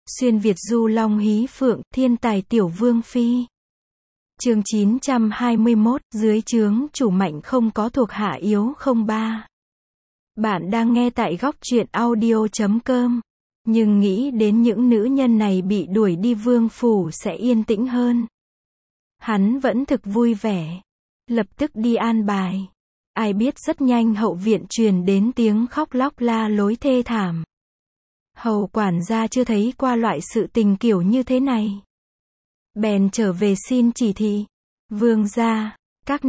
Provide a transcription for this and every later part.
Xuyên Việt du long hí phượng, thiên tài tiểu vương phi. Chương 921, dưới trướng chủ mạnh không có thuộc hạ yếu không ba. Bạn đang nghe tại góc truyện audio.com. Nhưng nghĩ đến những nữ nhân này bị đuổi đi vương phủ sẽ yên tĩnh hơn. Hắn vẫn thực vui vẻ. Lập tức đi an bài. Ai biết rất nhanh hậu viện truyền đến tiếng khóc lóc la lối thê thảm. Hầu quản gia chưa thấy qua loại sự tình kiểu như thế này. Bèn trở về xin chỉ thị. Vương gia, các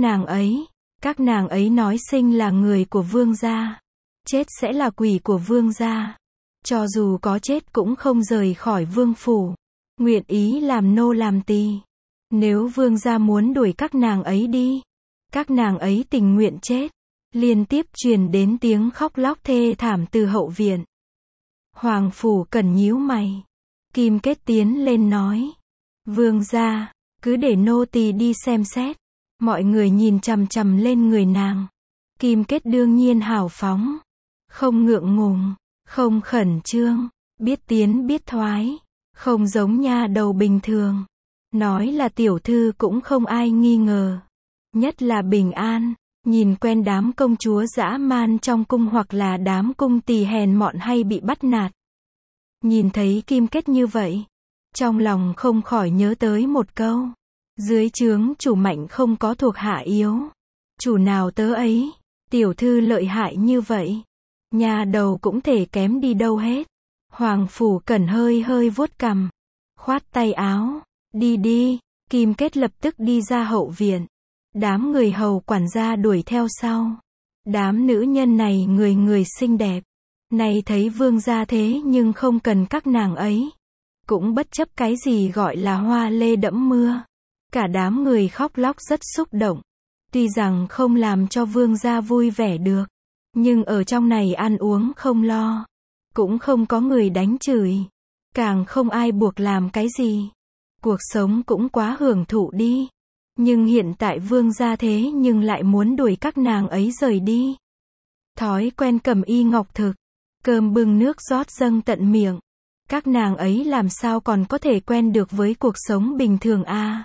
nàng ấy nói sinh là người của vương gia. Chết sẽ là quỷ của vương gia. Cho dù có chết cũng không rời khỏi vương phủ. Nguyện ý làm nô làm tỳ. Nếu vương gia muốn đuổi các nàng ấy đi, các nàng ấy tình nguyện chết. Liên tiếp truyền đến tiếng khóc lóc thê thảm từ hậu viện. Hoàng phủ Cẩn nhíu mày. Kim Kết tiến lên nói. Vương gia, cứ để nô tỳ đi xem xét. Mọi người nhìn chằm chằm lên người nàng. Kim Kết đương nhiên hào phóng. Không ngượng ngùng, không khẩn trương, biết tiến biết thoái. Không giống nha đầu bình thường. Nói là tiểu thư cũng không ai nghi ngờ. Nhất là Bình An. Nhìn quen đám công chúa dã man trong cung hoặc là đám cung tỳ hèn mọn hay bị bắt nạt. Nhìn thấy Kim Kết như vậy, trong lòng không khỏi nhớ tới một câu. Dưới trướng chủ mạnh không có thuộc hạ yếu. Chủ nào tớ ấy, tiểu thư lợi hại như vậy. Nhà đầu cũng thể kém đi đâu hết. Hoàng phủ Cẩn hơi vuốt cằm. Khoát tay áo, đi đi, Kim Kết lập tức đi ra hậu viện. Đám người hầu quản gia đuổi theo sau. Đám nữ nhân này người xinh đẹp. Này thấy vương gia thế nhưng không cần các nàng ấy. Cũng bất chấp cái gì gọi là hoa lê đẫm mưa. Cả đám người khóc lóc rất xúc động. Tuy rằng không làm cho vương gia vui vẻ được. Nhưng ở trong này ăn uống không lo. Cũng không có người đánh chửi. Càng không ai buộc làm cái gì. Cuộc sống cũng quá hưởng thụ đi. Nhưng hiện tại vương gia thế nhưng lại muốn đuổi các nàng ấy rời đi. Thói quen cầm y ngọc thực. Cơm bưng nước rót dâng tận miệng. Các nàng ấy làm sao còn có thể quen được với cuộc sống bình thường a?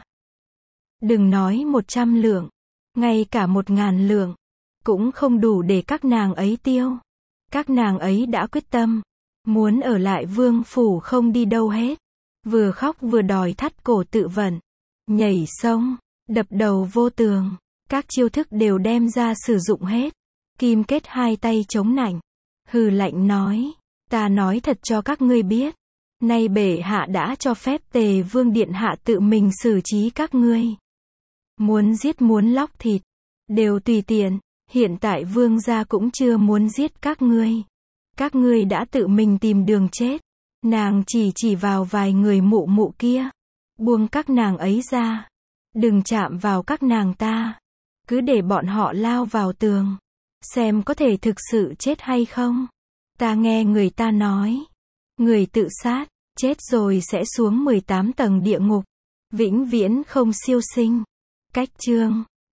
Đừng nói 100 lượng. Ngay cả 1000 lượng. Cũng không đủ để các nàng ấy tiêu. Các nàng ấy đã quyết tâm. Muốn ở lại vương phủ không đi đâu hết. Vừa khóc vừa đòi thắt cổ tự vận. Nhảy sông. Đập đầu vô tường. Các chiêu thức đều đem ra sử dụng hết. Kim Kết hai tay chống nạnh. Hừ lạnh nói. Ta nói thật cho các ngươi biết. Nay bệ hạ đã cho phép Tề Vương điện hạ tự mình xử trí các ngươi. Muốn giết muốn lóc thịt. Đều tùy tiện. Hiện tại vương gia cũng chưa muốn giết các ngươi. Các ngươi đã tự mình tìm đường chết. Nàng chỉ vào vài người mụ kia. Buông các nàng ấy ra. Đừng chạm vào các nàng ta. Cứ để bọn họ lao vào tường. Xem có thể thực sự chết hay không. Ta nghe người ta nói. Người tự sát, chết rồi sẽ xuống 18 tầng địa ngục. Vĩnh viễn không siêu sinh. Cách chương.